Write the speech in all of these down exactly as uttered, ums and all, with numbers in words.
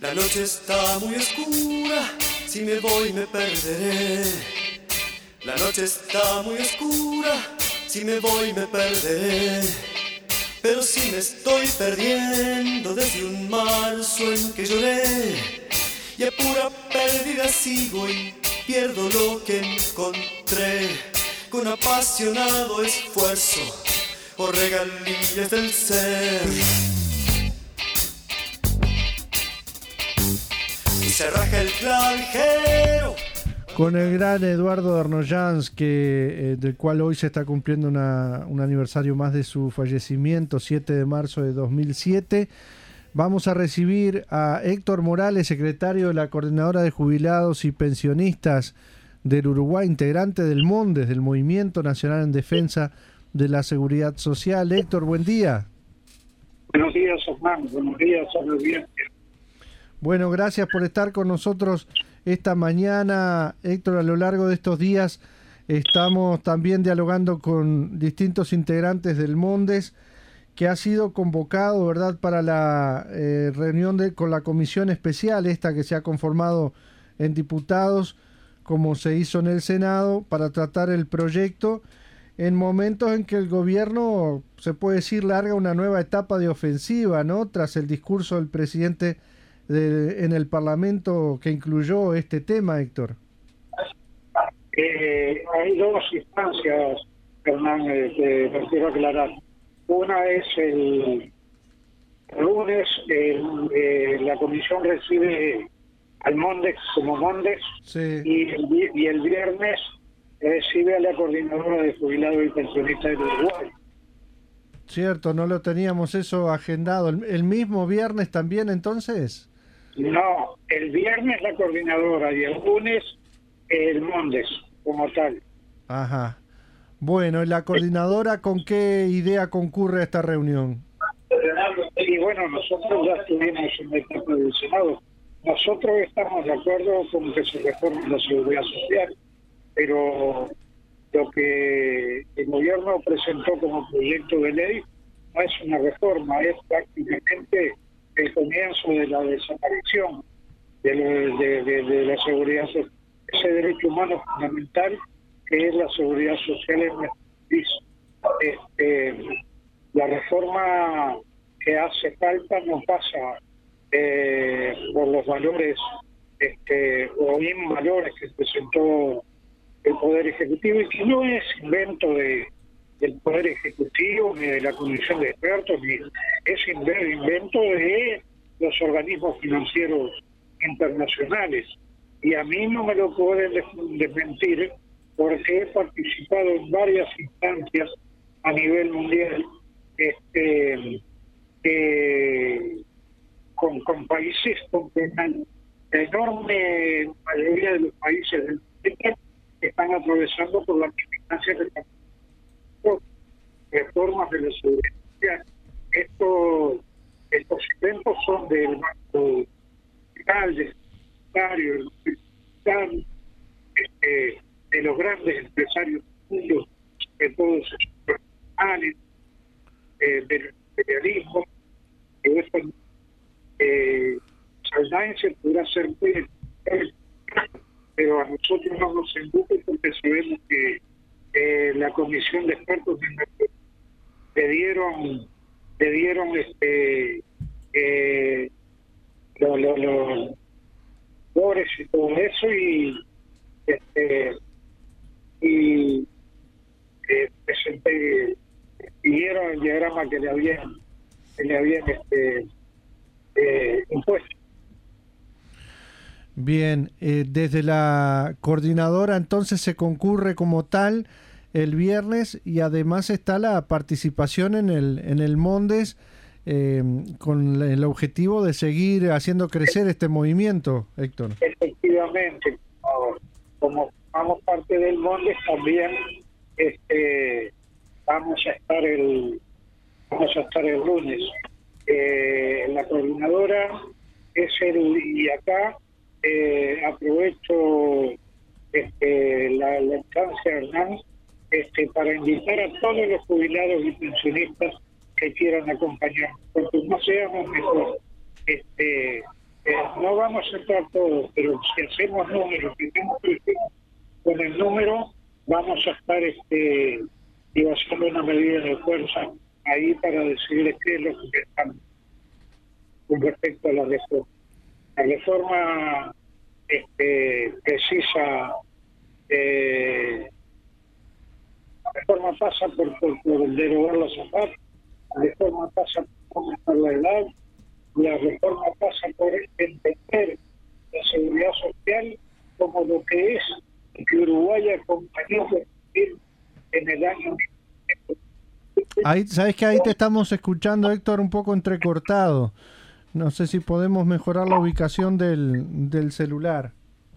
La noche está muy oscura, si me voy me perderé. La noche está muy oscura, si me voy me perderé. Pero si me estoy perdiendo desde un marzo en que lloré, y a pura pérdida sigo y pierdo lo que encontré, con apasionado esfuerzo o regalías del ser. Y se raja el clavijero. Con el gran Eduardo Arnoyanz, que, eh, del cual hoy se está cumpliendo una, un aniversario más de su fallecimiento, siete de marzo de dos mil siete. Vamos a recibir a Héctor Morales, secretario de la Coordinadora de Jubilados y Pensionistas del Uruguay, integrante del MONDES, del Movimiento Nacional en Defensa de la Seguridad Social. Héctor, buen día. Buenos días, Hernán. Buenos días a los oyentes. Bueno, gracias por estar con nosotros esta mañana. Héctor, a lo largo de estos días estamos también dialogando con distintos integrantes del MONDES, que ha sido convocado, ¿verdad?, para la eh, reunión de, con la comisión especial, esta que se ha conformado en diputados, como se hizo en el Senado, para tratar el proyecto en momentos en que el gobierno, se puede decir, larga una nueva etapa de ofensiva, ¿no?, tras el discurso del presidente de, en el Parlamento que incluyó este tema, Héctor. Eh, hay dos instancias, Hernán, eh, que quiero aclarar. Una es el lunes, el, eh, la comisión recibe al MONDES como MONDES, sí. y, el, y el viernes recibe a la Coordinadora de Jubilados y Pensionistas del Uruguay. Cierto, no lo teníamos eso agendado. ¿El, el mismo viernes también entonces? No, el viernes la Coordinadora y el lunes el MONDES como tal. Ajá. Bueno, ¿y la Coordinadora con qué idea concurre a esta reunión? Y bueno, nosotros ya estuvimos en la etapa del Senado. Nosotros estamos de acuerdo con que se reforme la seguridad social, pero lo que el gobierno presentó como proyecto de ley no es una reforma, es prácticamente el comienzo de la desaparición de, lo, de, de, de la seguridad social, ese derecho humano fundamental que es la seguridad social en nuestro país. Este, la reforma que hace falta no pasa eh, por los valores este, o invalores que presentó el Poder Ejecutivo, y que no es invento de, del Poder Ejecutivo ni de la Comisión de Expertos, ni es invento de los organismos financieros internacionales. Y a mí no me lo pueden desmentir, porque he participado en varias instancias a nivel mundial este, eh, con, con países con la enorme mayoría de los países del planeta que están atravesando por la circunstancia de las reformas de la seguridad social. Estos, estos eventos son del Banco Central, del Secretario, del este, de los grandes empresarios mundos, de todos esos profesionales, eh, del imperialismo, que eso eh, Saldain se podrá ser muy, pero a nosotros no nos embuque, porque sabemos que eh, la comisión de expertos le dieron le dieron este eh, los lo, lo, valores y todo eso, y este y eh, presenté, pidieron el diagrama que le habían que le habían este eh, impuesto. Bien, eh, desde la coordinadora entonces se concurre como tal el viernes, y además está la participación en el en el MONDES eh, con el objetivo de seguir haciendo crecer este movimiento, Héctor. Efectivamente, como formamos parte del MONDES también este vamos a estar el vamos a estar el lunes. Eh, la coordinadora es el, y acá eh, aprovecho este, la, la instancia, Hernán, este, para invitar a todos los jubilados y pensionistas que quieran acompañarnos. Cuanto más seamos, mejor. Este, eh, no vamos a entrar todos, pero si hacemos números, si hacemos presiones con el número, vamos a estar este, y haciendo una medida de fuerza ahí para decirles qué es lo que están con respecto a la reforma. La reforma este, precisa, eh, la reforma pasa por, por, por derogar los zapatos, la reforma pasa por aumentar la edad, la reforma pasa por entender la seguridad social como lo que es, que Uruguay acompañó en el año. Ahí, sabes que ahí te estamos escuchando, Héctor, un poco entrecortado. No sé si podemos mejorar la ubicación del, del celular.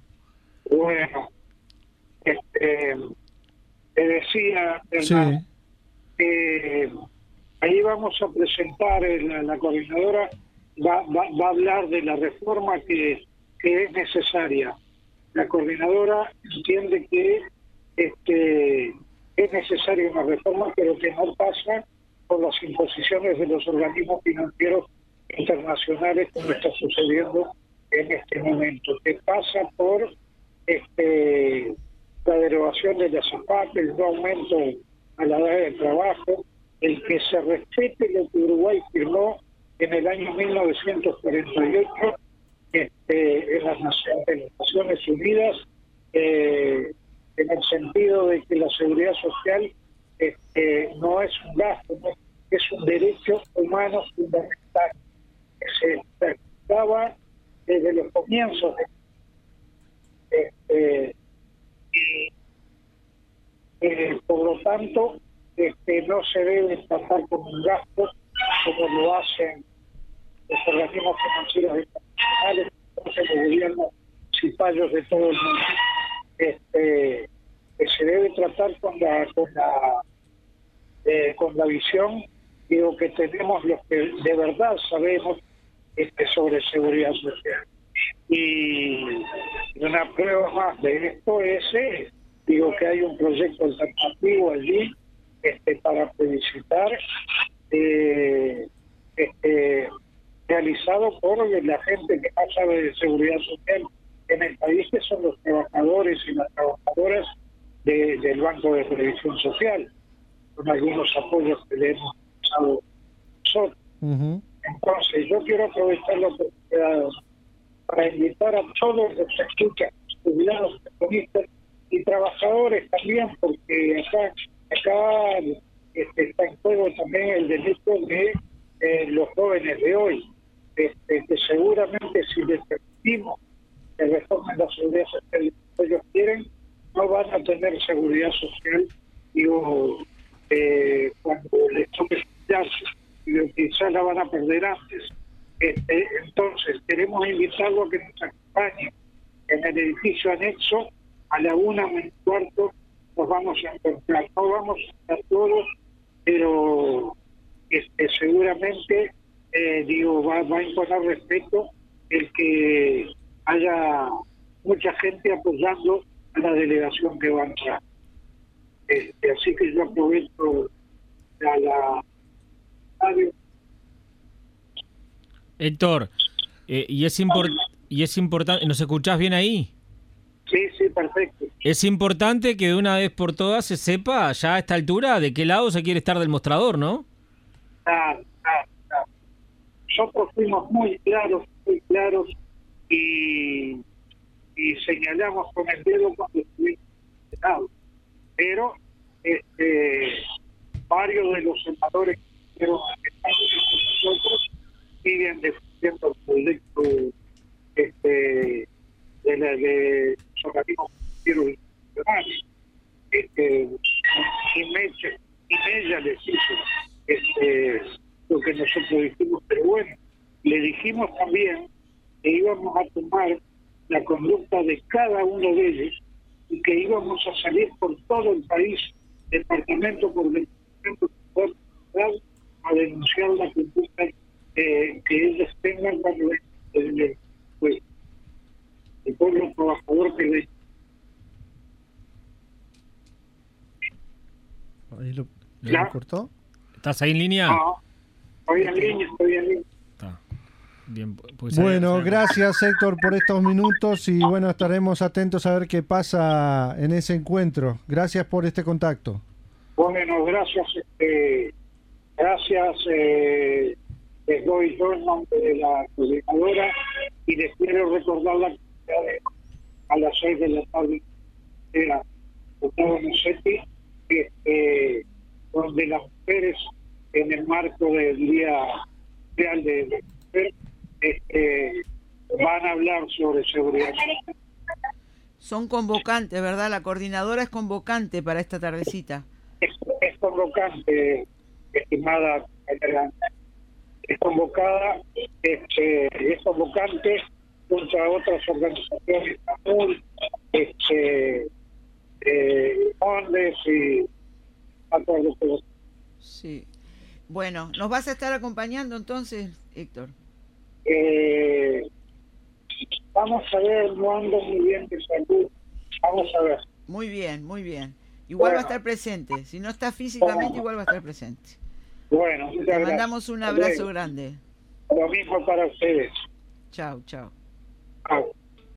Bueno, este, te decía, hermano, Sí. eh, ahí vamos a presentar, la, la coordinadora va, va, va a hablar de la reforma que, que es necesaria. La coordinadora entiende que este, es necesaria una reforma, pero que no pasa por las imposiciones de los organismos financieros internacionales, como está sucediendo en este momento, que pasa por este, la derogación de la ZAPAC, el no aumento a la edad de trabajo, el que se respete lo que Uruguay firmó en el año mil novecientos cuarenta y ocho este, en, las Naciones, en las Naciones Unidas, eh, en el sentido de que la seguridad social este, no es un gasto, no, es un derecho humano fundamental que se practicaba desde los comienzos de, este, y eh, por lo tanto este, no se debe tratar como un gasto como lo hacen los organismos financieros internacionales, los gobiernos municipales de todo el mundo. Este, que se debe tratar con la con la eh, con la visión, digo, que tenemos los que de verdad sabemos este, sobre seguridad social. Y una prueba más de esto es, eh, digo, que hay un proyecto alternativo allí este, para felicitar, eh, este, realizado por la gente que más sabe de seguridad social en el país, que son los trabajadores y las trabajadoras de, del Banco de Previsión Social, con algunos apoyos que le hemos dado nosotros. Uh-huh. Entonces, yo quiero aprovechar la oportunidad para invitar a todos los que escuchan, jubilados, pensionistas y trabajadores también, porque acá, acá este, está en juego también el delito de eh, los jóvenes de hoy, este, que seguramente si les permitimos que reformen la seguridad social que ellos quieren, no van a tener seguridad social, digo, eh, cuando les toque estudiarse, y quizás la van a perder antes. Este, entonces, queremos invitarlo a que nos acompañe en el edificio anexo a la una menos cuarto. Nos vamos a encontrar, no vamos a estar todos, pero este, seguramente eh, digo va, va a imponer respeto el que haya mucha gente apoyando a la delegación que va a entrar. Este, así que yo aprovecho a la radio. Héctor, eh, y es import y es importante, ¿nos escuchás bien ahí? Sí, sí, perfecto. Es importante que de una vez por todas se sepa ya a esta altura de qué lado se quiere estar del mostrador, ¿no? Ah, ah, ah. Nosotros fuimos muy claros, muy claros y, y señalamos con el dedo cuando estuvimos en pero este, varios de los senadores que fueron con nosotros siguen defendiendo el proyecto este, de la de los organismos financieros internacionales. Este, y Mecha, y ella les hizo este, lo que nosotros dijimos, pero bueno, le dijimos también que íbamos a tomar la conducta de cada uno de ellos y que íbamos a salir por todo el país, departamento por departamento, a denunciar la conducta eh, que ellos tengan cuando el, pues, el pueblo trabajador que le... ¿Ahí lo, lo cortó? ¿Estás ahí en línea? No, estoy en línea, estoy en línea. Está. Bien, pues, bueno, ahí, gracias Héctor por estos minutos y bueno, estaremos atentos a ver qué pasa en ese encuentro. Gracias por este contacto. Bueno, gracias, este, gracias, eh, les doy yo en nombre de la coordinadora y les quiero recordar la actividad de a las seis de la tarde de la Gustavo Musetti, este, donde las mujeres, en el marco del Día Mundial de la Mujer, este, van a hablar sobre seguridad. Son convocantes, ¿verdad? La coordinadora es convocante para esta tardecita. Es, es convocante, estimada, es convocada, este, es convocante junto a otras organizaciones, AMUL, este, eh, Ondes y a todos los que... Sí. Bueno, ¿nos vas a estar acompañando entonces, Héctor? Eh, vamos a ver, no ando muy bien de salud. Vamos a ver. Muy bien, muy bien. Igual bueno. va a estar presente. Si no está físicamente, bueno. igual va a estar presente. Bueno, muchas Te gracias. mandamos un abrazo grande. Lo mismo para ustedes. Chao, chao. Chao.